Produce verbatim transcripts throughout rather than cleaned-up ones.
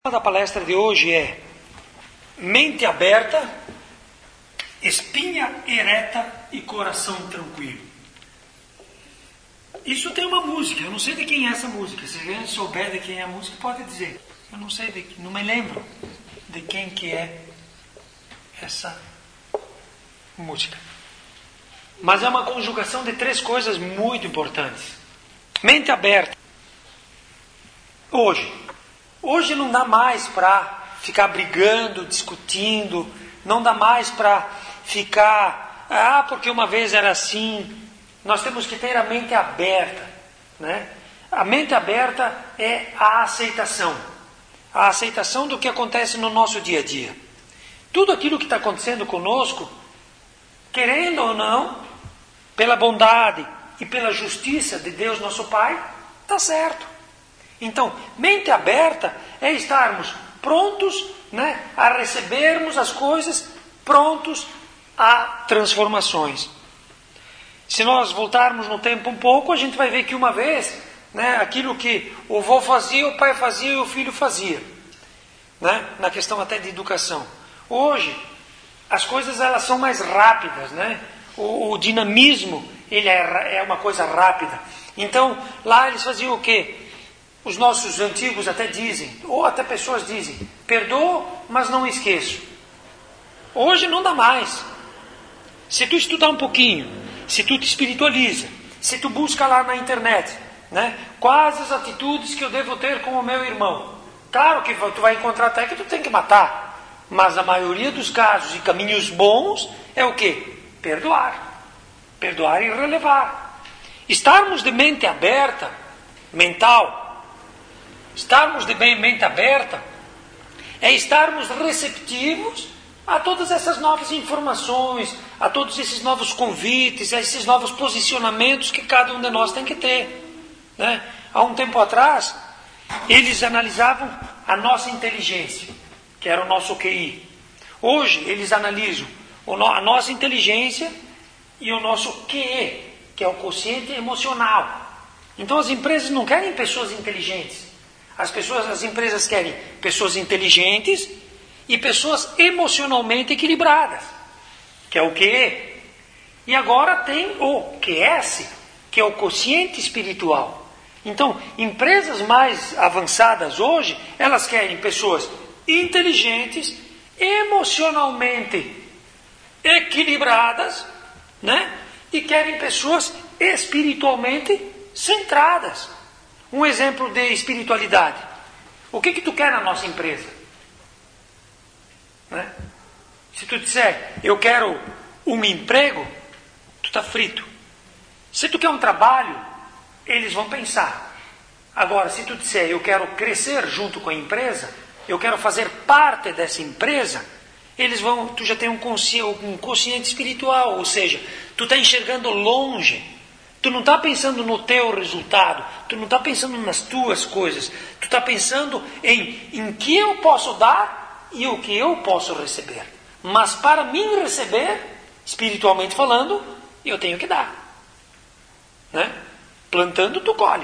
O tema da palestra de hoje é mente aberta, espinha ereta e coração tranquilo. Isso tem uma música, eu não sei de quem é essa música. Se alguém souber de quem é a música, pode dizer. Eu não sei, de, não me lembro de quem que é essa música. Mas é uma conjugação de três coisas muito importantes. Mente aberta. Hoje. Hoje não dá mais para ficar brigando, discutindo, não dá mais para ficar, ah, porque uma vez era assim. Nós temos que ter a mente aberta, né? A mente aberta é a aceitação, a aceitação do que acontece no nosso dia a dia. Tudo aquilo que está acontecendo conosco, querendo ou não, pela bondade e pela justiça de Deus nosso Pai, está certo. Então, mente aberta é estarmos prontos, né, a recebermos as coisas, prontos a transformações. Se nós voltarmos no tempo um pouco, a gente vai ver que uma vez, né, aquilo que o avô fazia, o pai fazia e o filho fazia, né, na questão até de educação. Hoje, as coisas elas são mais rápidas, né? O, o dinamismo ele é, é uma coisa rápida. Então, lá eles faziam o quê? Os nossos antigos até dizem, ou até pessoas dizem, perdoo, mas não esqueço. Hoje não dá mais. Se tu estudar um pouquinho, se tu te espiritualiza, se tu busca lá na internet, né, quais as atitudes que eu devo ter com o meu irmão. Claro que tu vai encontrar até que tu tem que matar, mas a maioria dos casos e caminhos bons é o quê? Perdoar. Perdoar e relevar. Estarmos de mente aberta, mental, estarmos de bem mente aberta é estarmos receptivos a todas essas novas informações, a todos esses novos convites, a esses novos posicionamentos que cada um de nós tem que ter, né? Há um tempo atrás, eles analisavam a nossa inteligência, que era o nosso Q I. Hoje, eles analisam a nossa inteligência e o nosso Q E, que é o quociente emocional. Então, as empresas não querem pessoas inteligentes. As pessoas, as empresas querem pessoas inteligentes e pessoas emocionalmente equilibradas, que é o Q E. E agora tem o Q S, que é o quociente espiritual. Então, empresas mais avançadas hoje, elas querem pessoas inteligentes, emocionalmente equilibradas, né? E querem pessoas espiritualmente centradas. Um exemplo de espiritualidade. O que que tu quer na nossa empresa? Né? Se tu disser, eu quero um emprego, tu está frito. Se tu quer um trabalho, eles vão pensar. Agora, se tu disser, eu quero crescer junto com a empresa, eu quero fazer parte dessa empresa, eles vão, tu já tem um consciente, um consciente espiritual, ou seja, tu está enxergando longe. Tu não está pensando no teu resultado, tu não está pensando nas tuas coisas, tu está pensando em, em que eu posso dar e o que eu posso receber. Mas para mim receber, espiritualmente falando, eu tenho que dar. Né? Plantando, tu colhe.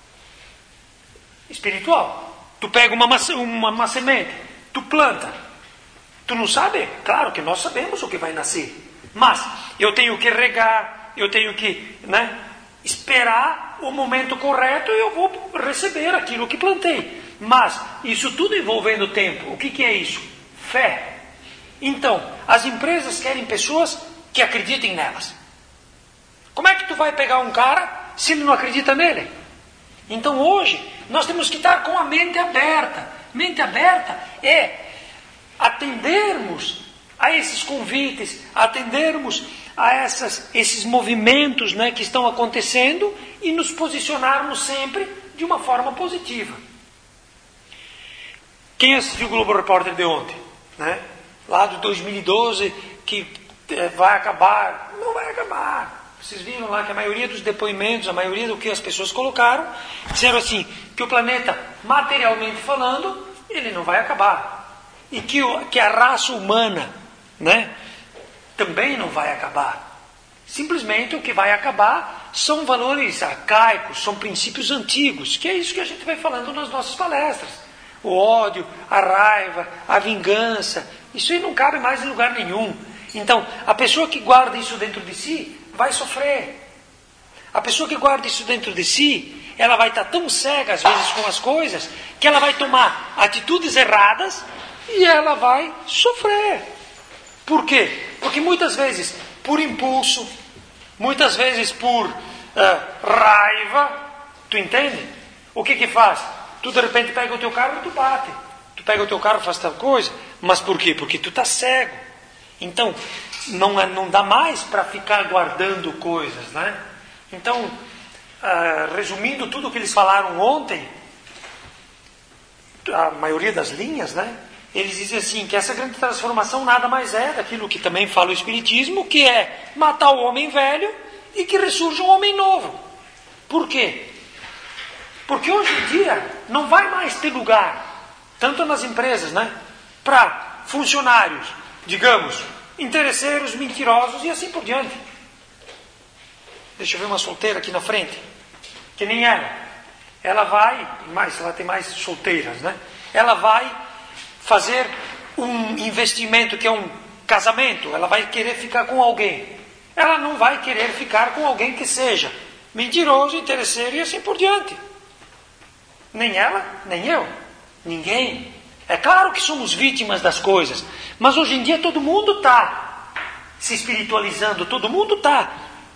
Espiritual. Tu pega uma, maçã, uma, uma semente, tu planta. Tu não sabe? Claro que nós sabemos o que vai nascer. Mas eu tenho que regar, eu tenho que, né, esperar o momento correto e eu vou receber aquilo que plantei. Mas isso tudo envolvendo tempo. O que, que é isso? Fé. Então, as empresas querem pessoas que acreditem nelas. Como é que tu vai pegar um cara se ele não acredita nele? Então hoje, nós temos que estar com a mente aberta. Mente aberta é atendermos a esses convites, atendermos a essas, esses movimentos, né, que estão acontecendo e nos posicionarmos sempre de uma forma positiva. Quem assistiu o Globo Repórter de ontem? Né? Lá de dois mil e doze, que é, vai acabar. Não vai acabar. Vocês viram lá que a maioria dos depoimentos, a maioria do que as pessoas colocaram, disseram assim, que o planeta, materialmente falando, ele não vai acabar. E que, o, que a raça humana, né, também não vai acabar. Simplesmente o que vai acabar são valores arcaicos, são princípios antigos, que é isso que a gente vai falando nas nossas palestras. o ódio, a raiva, a vingança. Isso aí não cabe mais em lugar nenhum. Então, a pessoa que guarda isso dentro de si vai sofrer. A pessoa que guarda isso dentro de si, ela vai estar tão cega às vezes com as coisas, que ela vai tomar atitudes erradas e ela vai sofrer. Por quê? Porque muitas vezes, por impulso, muitas vezes por uh, raiva, tu entende? O que que faz? Tu de repente pega o teu carro e tu bate. Tu pega o teu carro e faz tal coisa. Mas por quê? Porque tu está cego. Então, não, é, não dá mais para ficar guardando coisas, né? Então, uh, resumindo tudo o que eles falaram ontem, a maioria das linhas, né? Eles dizem assim, que essa grande transformação nada mais é daquilo que também fala o Espiritismo, que é matar o homem velho e que ressurja um homem novo. Por quê? Porque hoje em dia não vai mais ter lugar, tanto nas empresas, né? Para funcionários, digamos, interesseiros, mentirosos e assim por diante. Deixa eu ver uma solteira aqui na frente, que nem ela. Ela vai, mais, ela tem mais solteiras, né? Ela vai fazer um investimento que é um casamento, ela vai querer ficar com alguém. Ela não vai querer ficar com alguém que seja mentiroso, interesseiro e assim por diante. Nem ela, nem eu, ninguém. É claro que somos vítimas das coisas, mas hoje em dia todo mundo está se espiritualizando, todo mundo está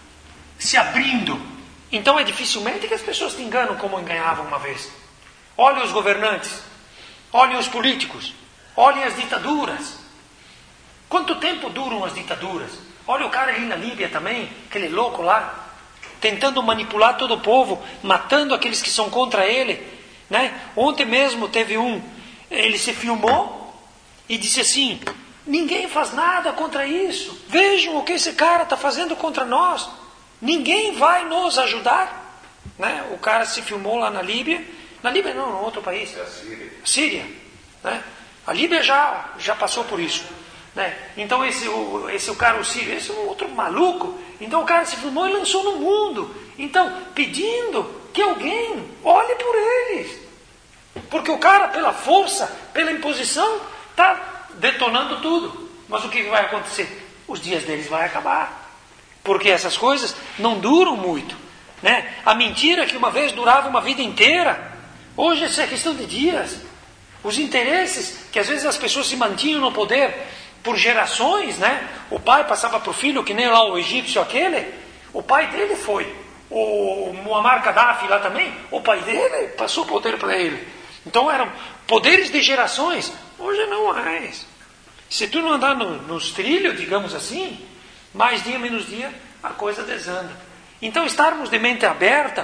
se abrindo. Então é dificilmente que as pessoas te enganam como enganavam uma vez. Olhem os governantes, olhem os políticos, olhem as ditaduras. Quanto tempo duram as ditaduras? Olha o cara ali na Líbia também, aquele louco lá, tentando manipular todo o povo, matando aqueles que são contra ele, né? Ontem mesmo teve um, ele se filmou e disse assim, ninguém faz nada contra isso, vejam o que esse cara está fazendo contra nós, ninguém vai nos ajudar, né? O cara se filmou lá na Líbia, na Líbia não, no outro país, É a Síria. Síria, né? A Líbia já, já passou por isso, né? Então esse o, esse o cara, o sírio, esse é um outro maluco, então o cara se filmou e lançou no mundo, então pedindo que alguém olhe por eles, porque o cara pela força, pela imposição está detonando tudo. Mas o que vai acontecer? Os dias deles vão acabar, porque essas coisas não duram muito, né? A mentira que uma vez durava uma vida inteira, hoje isso é questão de dias. Os interesses que às vezes as pessoas se mantinham no poder por gerações, né? O pai passava para o filho, que nem lá o egípcio aquele, o pai dele foi, o Muammar Gaddafi lá também, o pai dele passou o poder para ele. Então eram poderes de gerações, hoje não mais. Se tu não andar no, nos trilhos, digamos assim, mais dia menos dia a coisa desanda. Então estarmos de mente aberta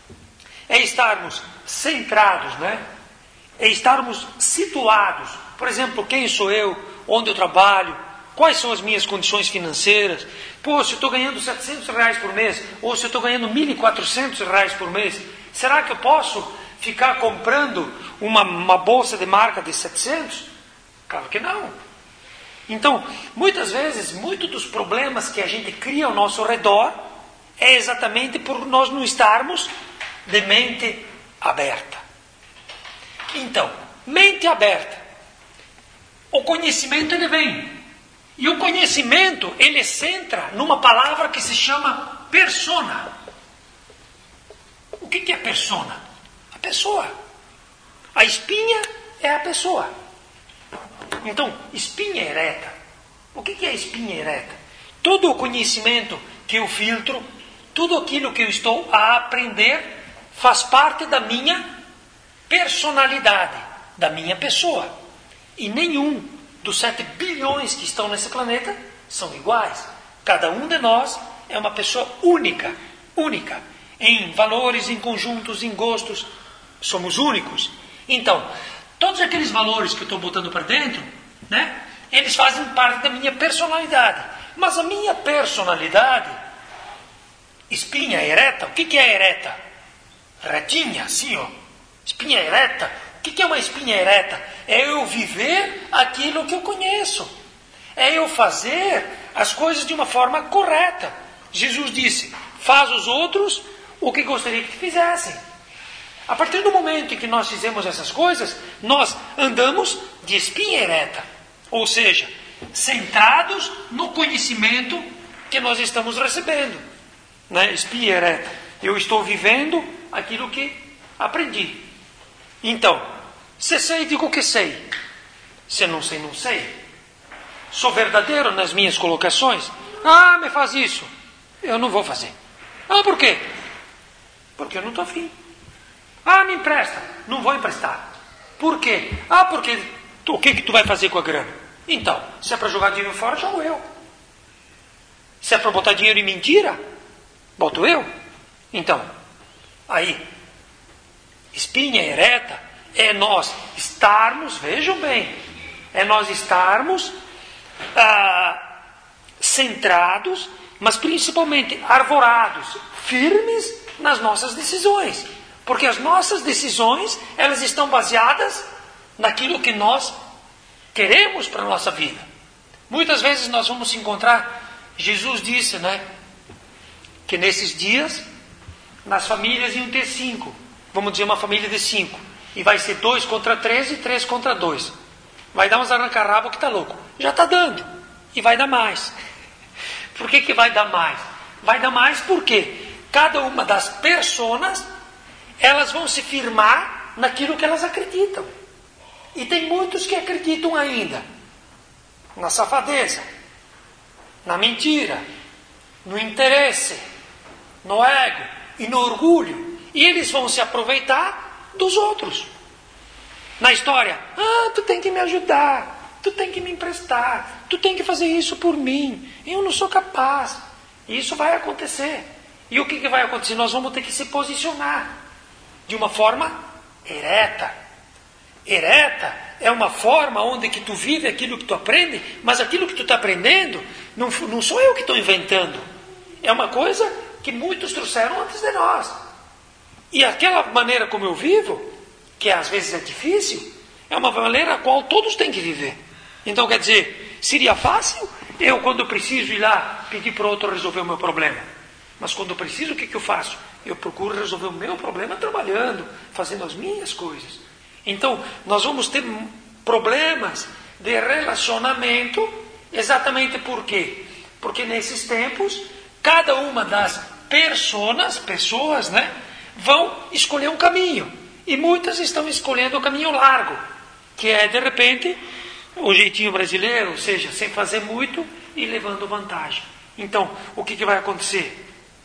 é estarmos centrados, né? É estarmos situados. Por exemplo, quem sou eu? Onde eu trabalho? Quais são as minhas condições financeiras? Pô, se eu estou ganhando setecentos reais por mês, ou se eu estou ganhando mil e quatrocentos reais por mês, será que eu posso ficar comprando uma, uma bolsa de marca de setecentos? Claro que não. Então, muitas vezes, muitos dos problemas que a gente cria ao nosso redor é exatamente por nós não estarmos de mente aberta. Então, mente aberta. O conhecimento ele vem. E o conhecimento ele centra numa palavra que se chama persona. O que que é persona? A pessoa. A espinha é a pessoa. Então, espinha ereta. O que que é espinha ereta? Todo o conhecimento que eu filtro, tudo aquilo que eu estou a aprender, faz parte da minha personalidade, da minha pessoa. E nenhum dos sete bilhões que estão nesse planeta são iguais. Cada um de nós é uma pessoa única, única. Em valores, em conjuntos, em gostos, somos únicos. Então, todos aqueles valores que eu estou botando para dentro, né, eles fazem parte da minha personalidade. Mas a minha personalidade, espinha ereta, o que que é ereta? Retinha, assim, ó. Espinha ereta. O que que é uma espinha ereta? É eu viver aquilo que eu conheço. É eu fazer as coisas de uma forma correta. Jesus disse, faz os outros o que gostaria que fizessem. A partir do momento em que nós fizemos essas coisas, nós andamos de espinha ereta. Ou seja, centrados no conhecimento que nós estamos recebendo. Né? Espinha ereta. Eu estou vivendo aquilo que aprendi. Então, se sei, digo que sei. Se não sei, não sei. Sou verdadeiro nas minhas colocações. Ah, me faz isso. Eu não vou fazer. Ah, por quê? Porque eu não estou afim. Ah, me empresta. Não vou emprestar. Por quê? Ah, porque tu, o que, que tu vai fazer com a grana? Então, se é para jogar dinheiro fora, jogo eu. Se é para botar dinheiro em mentira, boto eu. Então, aí, espinha ereta é nós estarmos, vejam bem, é nós estarmos ah, centrados, mas principalmente arvorados, firmes nas nossas decisões. Porque as nossas decisões, elas estão baseadas naquilo que nós queremos para a nossa vida. Muitas vezes nós vamos encontrar, Jesus disse, né, que nesses dias, nas famílias iam ter cinco. Vamos dizer uma família de cinco. E vai ser dois contra três e três contra dois. Vai dar uns arranca-rabo que está louco. Já está dando. E vai dar mais. Por que que vai dar mais? Vai dar mais porque cada uma das personas, elas vão se firmar naquilo que elas acreditam. E tem muitos que acreditam ainda na safadeza, na mentira, no interesse, no ego e no orgulho. E eles vão se aproveitar dos outros. Na história, ah, tu tem que me ajudar, tu tem que me emprestar, tu tem que fazer isso por mim, eu não sou capaz. E isso vai acontecer. E o que, que vai acontecer? Nós vamos ter que se posicionar de uma forma ereta. Ereta é uma forma onde que tu vive aquilo que tu aprende, mas aquilo que tu está aprendendo, não, não sou eu que estou inventando. É uma coisa que muitos trouxeram antes de nós. E aquela maneira como eu vivo, que às vezes é difícil, é uma maneira a qual todos têm que viver. Então, quer dizer, seria fácil eu, quando eu preciso ir lá, pedir para o outro resolver o meu problema. Mas quando eu preciso, o que, que eu faço? Eu procuro resolver o meu problema trabalhando, fazendo as minhas coisas. Então, nós vamos ter problemas de relacionamento, exatamente por quê? Porque nesses tempos, cada uma das personas, pessoas, né, vão escolher um caminho. E muitas estão escolhendo o caminho largo, que é, de repente, o jeitinho brasileiro, ou seja, sem fazer muito e levando vantagem. Então, o que, que vai acontecer?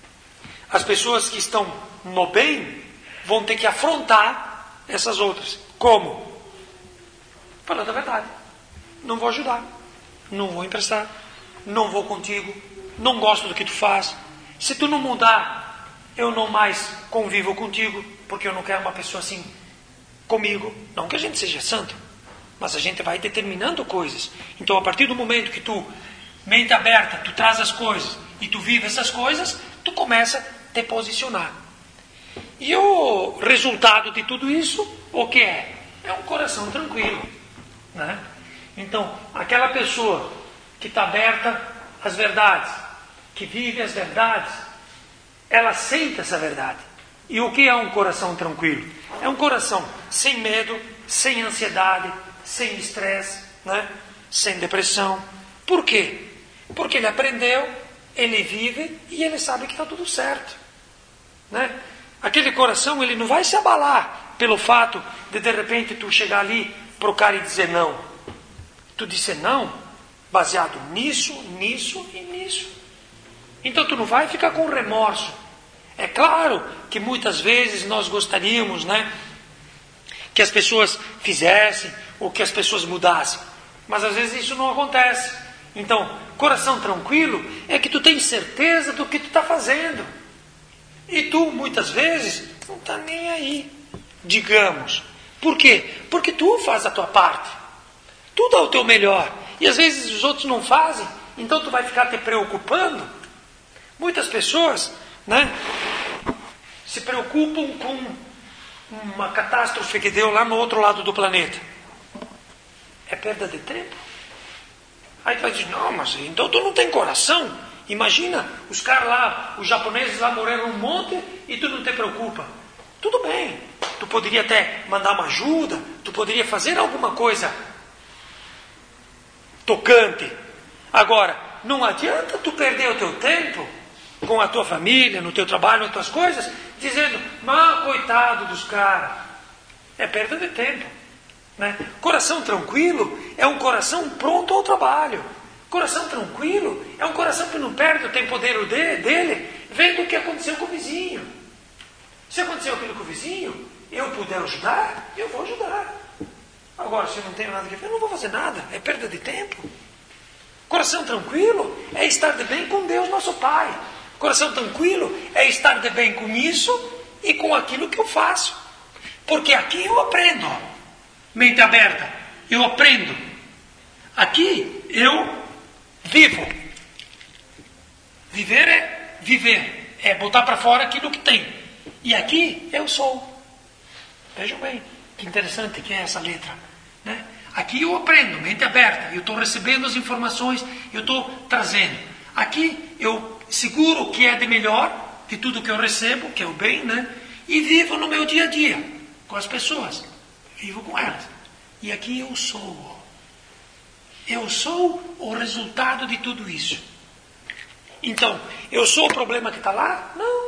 As pessoas que estão no bem vão ter que afrontar essas outras. Como? Falando a verdade. Não vou ajudar. Não vou emprestar. Não vou contigo. Não gosto do que tu faz. Se tu não mudar, eu não mais convivo contigo, porque eu não quero uma pessoa assim comigo. Não que a gente seja santo, mas a gente vai determinando coisas. Então, a partir do momento que tu, mente aberta, tu traz as coisas e tu vive essas coisas, tu começa a te posicionar. E o resultado de tudo isso, o que é? É um coração tranquilo, né? Então, aquela pessoa que está aberta às verdades, que vive as verdades, ela sente essa verdade. E o que é um coração tranquilo? É um coração sem medo, sem ansiedade, sem estresse, né? Sem depressão. Por quê? Porque ele aprendeu, ele vive e ele sabe que está tudo certo, né? Aquele coração, ele não vai se abalar pelo fato de, de repente, tu chegar ali para o cara e dizer não. Tu disser não, baseado nisso, nisso e nisso. Então tu não vai ficar com remorso. É claro que muitas vezes nós gostaríamos, né, que as pessoas fizessem ou que as pessoas mudassem. Mas às vezes isso não acontece. Então, coração tranquilo é que tu tens certeza do que tu está fazendo. E tu, muitas vezes, não está nem aí, digamos. Por quê? Porque tu faz a tua parte. Tu dá o teu melhor. E às vezes os outros não fazem, então tu vai ficar te preocupando. Muitas pessoas, né, se preocupam com uma catástrofe que deu lá no outro lado do planeta. É perda de tempo. Aí tu vai dizer, não, mas então tu não tem coração. Imagina, os caras lá, os japoneses lá morreram um monte e tu não te preocupa. Tudo bem, tu poderia até mandar uma ajuda, tu poderia fazer alguma coisa tocante. Agora, não adianta tu perder o teu tempo com a tua família, no teu trabalho, nas tuas coisas, dizendo, mas coitado dos caras. É perda de tempo. Né? Coração tranquilo é um coração pronto ao trabalho. Coração tranquilo é um coração que não perde o tempo dele, dele vendo o que aconteceu com o vizinho. Se aconteceu aquilo com o vizinho, eu puder ajudar, eu vou ajudar. Agora, se eu não tenho nada que ver, eu não vou fazer nada. É perda de tempo. Coração tranquilo é estar de bem com Deus, nosso Pai. Coração tranquilo é estar de bem com isso e com aquilo que eu faço. Porque aqui eu aprendo. Mente aberta. Eu aprendo. Aqui eu vivo. Viver é viver. É botar para fora aquilo que tem. E aqui eu sou. Vejam bem. Que interessante que é essa letra. Né? Aqui eu aprendo. Mente aberta. Eu estou recebendo as informações. Eu estou trazendo. Aqui eu seguro o que é de melhor. De tudo que eu recebo. Que é o bem. Né? E vivo no meu dia a dia. Com as pessoas. Vivo com elas. E aqui eu sou. Eu sou o resultado de tudo isso. Então, eu sou o problema que está lá? Não.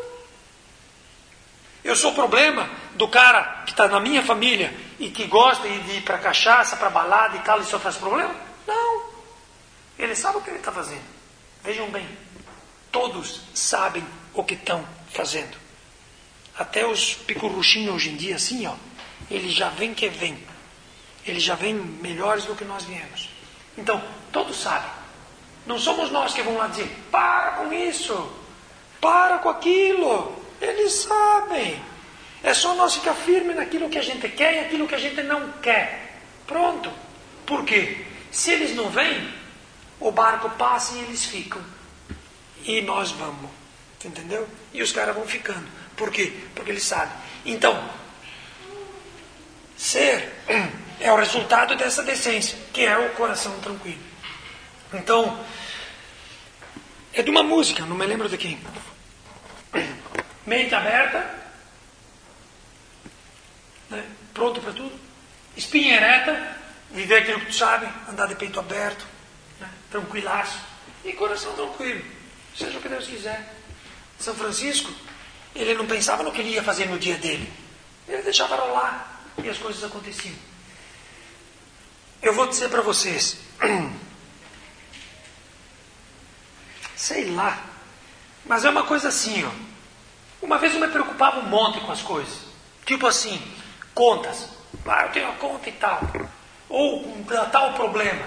Eu sou o problema do cara que está na minha família e que gosta de ir para cachaça, para balada e tal, e só faz problema? Não. Ele sabe o que ele está fazendo. Vejam bem. Todos sabem o que estão fazendo. Até os picurruchinhos hoje em dia, assim, ó, eles já vêm que vêm. Eles já vêm melhores do que nós viemos. Então, todos sabem. Não somos nós que vamos lá dizer, para com isso, para com aquilo. Eles sabem. É só nós ficar firme naquilo que a gente quer e aquilo que a gente não quer. Pronto. Por quê? Se eles não vêm, o barco passa e eles ficam. E nós vamos. Entendeu? E os caras vão ficando. Por quê? Porque eles sabem. Então, ser é o resultado dessa decência, que é o coração tranquilo. Então, é de uma música, não me lembro de quem. Mente aberta, né? Pronto para tudo. Espinha ereta, viver aquilo que tu sabe, andar de peito aberto, né? Tranquilaço. E coração tranquilo, seja o que Deus quiser. São Francisco, ele não pensava no que ele ia fazer no dia dele. Ele deixava rolar e as coisas aconteciam. Eu vou dizer para vocês, sei lá, mas é uma coisa assim, ó. Uma vez eu me preocupava um monte com as coisas. Tipo assim, contas. Ah, eu tenho uma conta e tal. Ou um tal problema.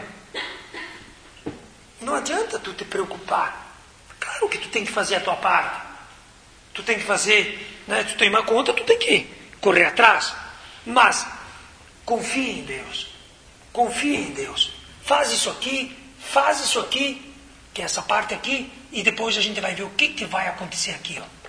Não adianta tu te preocupar. Claro que tu tem que fazer a tua parte. Tu tem que fazer, né? Tu tem uma conta, tu tem que correr atrás. Mas, confia em Deus. Confia em Deus. Faz isso aqui, faz isso aqui, que é essa parte aqui, e depois a gente vai ver o que, que vai acontecer aqui, ó.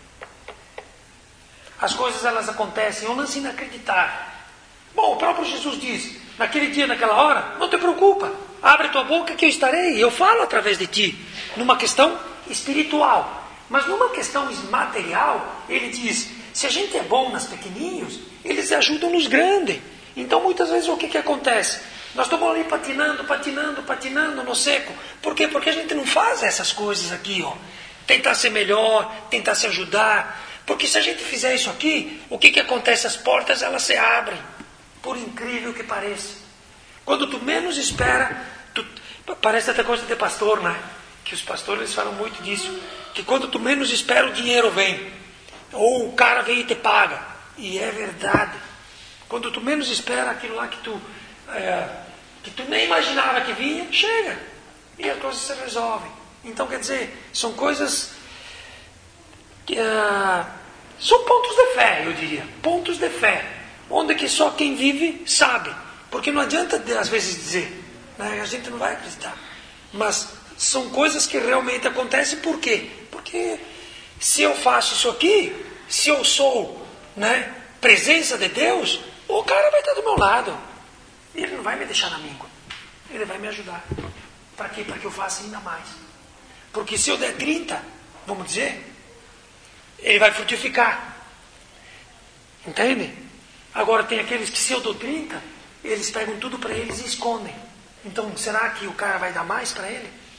As coisas, elas acontecem, eu não ensino a acreditar. Bom, o próprio Jesus diz, naquele dia, naquela hora, não te preocupa, abre tua boca que eu estarei, eu falo através de ti, numa questão espiritual. Mas numa questão material, ele diz, se a gente é bom nas pequenininhos, eles ajudam nos grandes. Então, muitas vezes, o que, que acontece? Nós estamos ali patinando, patinando, patinando no seco. Por quê? Porque a gente não faz essas coisas aqui, ó. Tentar ser melhor, tentar se ajudar. Porque se a gente fizer isso aqui, o que, que acontece? As portas, elas se abrem. Por incrível que pareça. Quando tu menos espera, tu... parece até coisa de pastor, né? Que os pastores falam muito disso. Que quando tu menos espera, o dinheiro vem. Ou o cara vem e te paga. E é verdade. Quando tu menos espera, aquilo lá que tu, é, que tu nem imaginava que vinha, chega. E as coisas se resolvem. Então, quer dizer, são coisas... que uh, são pontos de fé, eu diria. Pontos de fé. Onde que só quem vive sabe. Porque não adianta, às vezes, dizer. Né? A gente não vai acreditar. Mas são coisas que realmente acontecem. Por quê? Porque se eu faço isso aqui, se eu sou, né, presença de Deus, o cara vai estar do meu lado. Ele não vai me deixar na míngua. Ele vai me ajudar. Para quê? Para que eu faça ainda mais. Porque se eu der trinta, vamos dizer, ele vai frutificar. Entende? Agora tem aqueles que se eu dou trinta, eles pegam tudo para eles e escondem. Então será que o cara vai dar mais para ele?